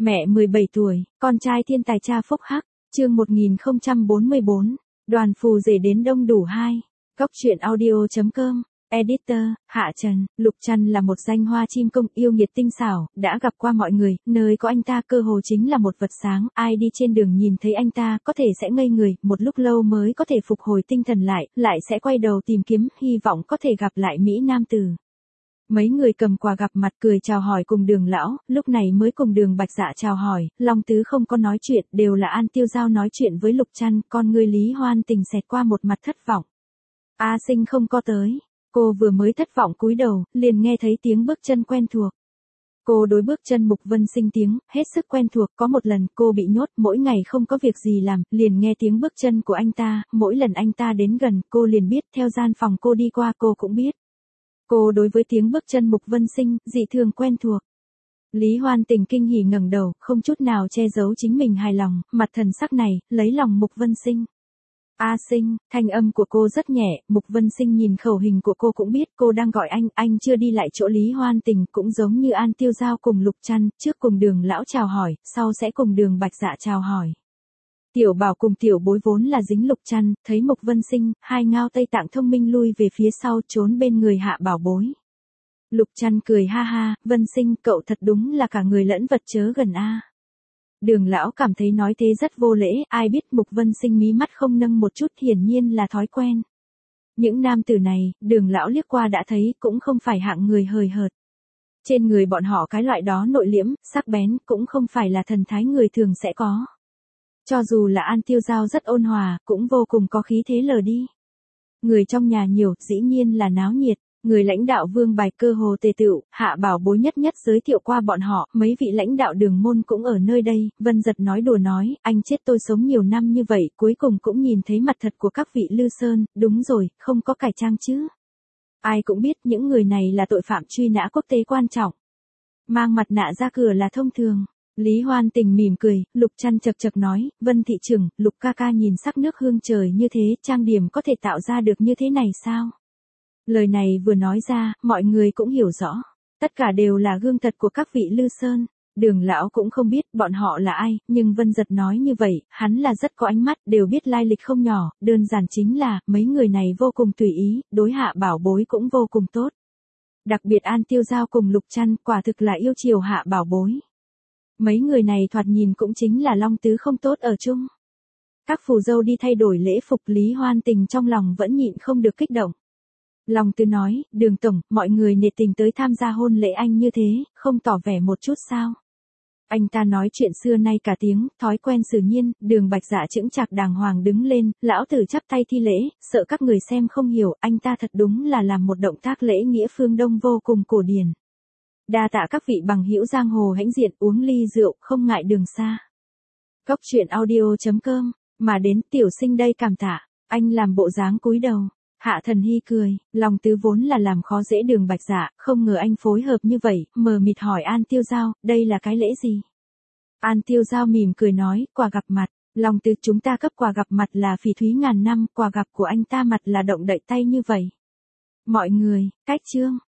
Mẹ 17 tuổi, con trai thiên tài cha phúc hắc, chương 1044, đoàn phù rể đến đông đủ 2. Góc truyện audio.com, editor, Hạ Trần. Lục Trăn là một danh hoa chim công yêu nghiệt tinh xảo, đã gặp qua mọi người, nơi có anh ta cơ hồ chính là một vật sáng, ai đi trên đường nhìn thấy anh ta có thể sẽ ngây người, một lúc lâu mới có thể phục hồi tinh thần lại sẽ quay đầu tìm kiếm, hy vọng có thể gặp lại Mỹ Nam tử. Mấy người cầm quà gặp mặt cười chào hỏi cùng Đường lão, lúc này mới cùng Đường Bạch Dạ chào hỏi, Long Tứ không có nói chuyện, đều là An Tiêu Giao nói chuyện với Lục Trăn, con người Lý Hoan Tình xẹt qua một mặt thất vọng. A Sinh không có tới, cô vừa mới thất vọng cúi đầu, liền nghe thấy tiếng bước chân quen thuộc. Cô đối bước chân Mục Vân Sinh tiếng, hết sức quen thuộc, có một lần cô bị nhốt, mỗi ngày không có việc gì làm, liền nghe tiếng bước chân của anh ta, mỗi lần anh ta đến gần, cô liền biết, theo gian phòng cô đi qua cô cũng biết. Cô đối với tiếng bước chân Mục Vân Sinh, dị thường quen thuộc. Lý Hoan Tình kinh hỉ ngẩng đầu, không chút nào che giấu chính mình hài lòng, mặt thần sắc này, lấy lòng Mục Vân Sinh. A Sinh, thanh âm của cô rất nhẹ, Mục Vân Sinh nhìn khẩu hình của cô cũng biết cô đang gọi anh chưa đi lại chỗ Lý Hoan Tình, cũng giống như An Tiêu Giao cùng Lục Trăn, trước cùng Đường lão chào hỏi, sau sẽ cùng Đường Bạch Dạ chào hỏi. Tiểu Bảo cùng Tiểu Bối vốn là dính Lục Trăn, thấy Mục Vân Sinh, hai ngao Tây Tạng thông minh lui về phía sau trốn bên người Hạ Bảo Bối. Lục Trăn cười ha ha, Vân Sinh, cậu thật đúng là cả người lẫn vật chớ gần a. Đường lão cảm thấy nói thế rất vô lễ, ai biết Mục Vân Sinh mí mắt không nâng một chút, hiển nhiên là thói quen. Những nam tử này, Đường lão liếc qua đã thấy, cũng không phải hạng người hời hợt. Trên người bọn họ cái loại đó nội liễm, sắc bén, cũng không phải là thần thái người thường sẽ có. Cho dù là An Tiêu Giao rất ôn hòa, cũng vô cùng có khí thế lờ đi. Người trong nhà nhiều, dĩ nhiên là náo nhiệt. Người lãnh đạo Vương Bài cơ hồ tề tựu, Hạ Bảo Bối nhất giới thiệu qua bọn họ, mấy vị lãnh đạo Đường môn cũng ở nơi đây. Vân Giật nói đùa nói, anh chết tôi sống nhiều năm như vậy, cuối cùng cũng nhìn thấy mặt thật của các vị Lư Sơn, đúng rồi, không có cải trang chứ. Ai cũng biết những người này là tội phạm truy nã quốc tế quan trọng. Mang mặt nạ ra cửa là thông thường. Lý Hoan Tình mỉm cười, Lục Trăn chật chật nói, Vân thị trưởng, Lục ca ca nhìn sắc nước hương trời như thế, trang điểm có thể tạo ra được như thế này sao? Lời này vừa nói ra, mọi người cũng hiểu rõ. Tất cả đều là gương thật của các vị Lư Sơn. Đường lão cũng không biết bọn họ là ai, nhưng Vân Giật nói như vậy, hắn là rất có ánh mắt, đều biết lai lịch không nhỏ, đơn giản chính là, mấy người này vô cùng tùy ý, đối Hạ Bảo Bối cũng vô cùng tốt. Đặc biệt An Tiêu Giao cùng Lục Trăn, quả thực là yêu chiều Hạ Bảo Bối. Mấy người này thoạt nhìn cũng chính là Long Tứ không tốt ở chung. Các phù dâu đi thay đổi lễ phục, Lý Hoan Tình trong lòng vẫn nhịn không được kích động. Long Tứ nói, Đường tổng, mọi người nhiệt tình tới tham gia hôn lễ anh như thế, không tỏ vẻ một chút sao? Anh ta nói chuyện xưa nay cả tiếng, thói quen xử nhiên, Đường Bạch Dạ chững chạc đàng hoàng đứng lên, lão tử chắp tay thi lễ, sợ các người xem không hiểu, anh ta thật đúng là làm một động tác lễ nghĩa phương Đông vô cùng cổ điển. Đa tạ các vị bằng hữu giang hồ hãnh diện, uống ly rượu, không ngại đường xa. Góc truyện audio.com, mà đến Tiểu Sinh đây cảm tạ, anh làm bộ dáng cúi đầu. Hạ Thần Hy cười, Long Tứ vốn là làm khó dễ Đường Bạch Dạ, không ngờ anh phối hợp như vậy, mờ mịt hỏi An Tiêu Giao, đây là cái lễ gì? An Tiêu Giao mỉm cười nói, quà gặp mặt. Long Tứ, chúng ta cấp quà gặp mặt là phỉ thúy ngàn năm, quà gặp của anh ta mặt là động đậy tay như vậy. Mọi người, cách chương.